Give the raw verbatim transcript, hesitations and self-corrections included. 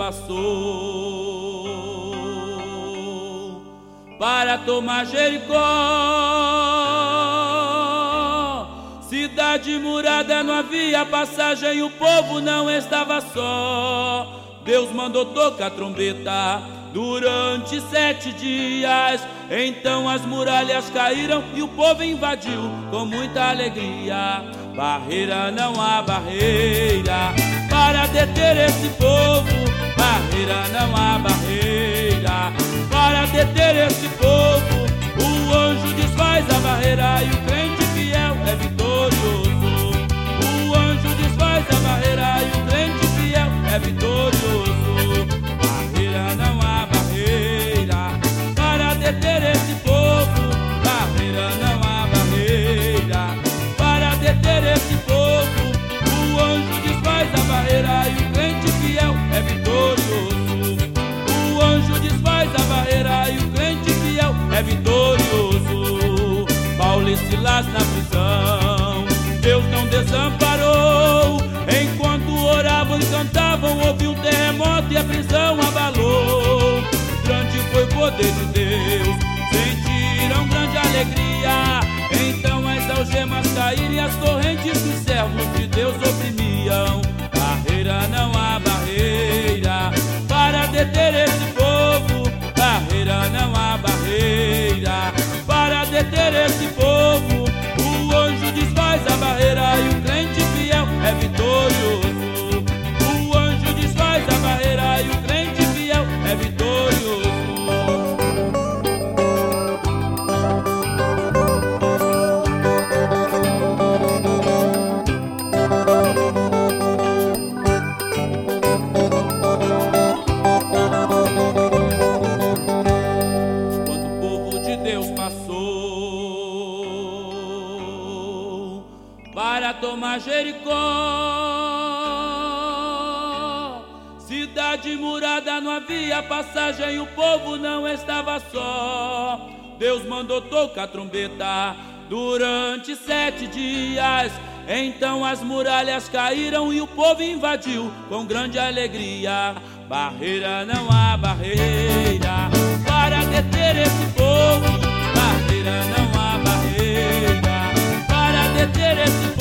passou para tomar Jericó. Cidade murada, não havia passagem, o povo não estava só. Deus mandou tocar trombeta durante sete dias. Então as muralhas caíram e o povo invadiu com muita alegria. Barreira, não há barreira para deter esse povo. Barreira, não há barreira para deter esse povo. O anjo desfaz a barreira e o crente fiel é vitorioso. O anjo desfaz a barreira e o crente fiel é vitorioso. Barreira, não há barreira para deter esse povo. Barreira, não há barreira para deter esse povo. O anjo desfaz a barreira e o crente fiel é vitorioso. O anjo desfaz a barreira e o crente fiel é vitorioso. Paulo e Silas na prisão, Deus não desamparou. Enquanto oravam e cantavam, houve um terremoto e a prisão abalou. Grande foi o poder de Deus, sentiram grande alegria. Então as algemas caíram e as correntes que os servos de Deus oprimiam. Barreira, não há barreira para deter esse povo. Barreira, não há barreira para deter esse povo. O anjo desfaz a barreira e o crente fiel é vitorioso. O anjo desfaz a barreira e o crente fiel é vitorioso. Para tomar Jericó, cidade murada, não havia passagem, o povo não estava só. Deus mandou tocar trombeta durante sete dias. Então as muralhas caíram e o povo invadiu com grande alegria. Barreira, não há barreira para deter esse povo. Barreira, não há barreira para deter esse povo.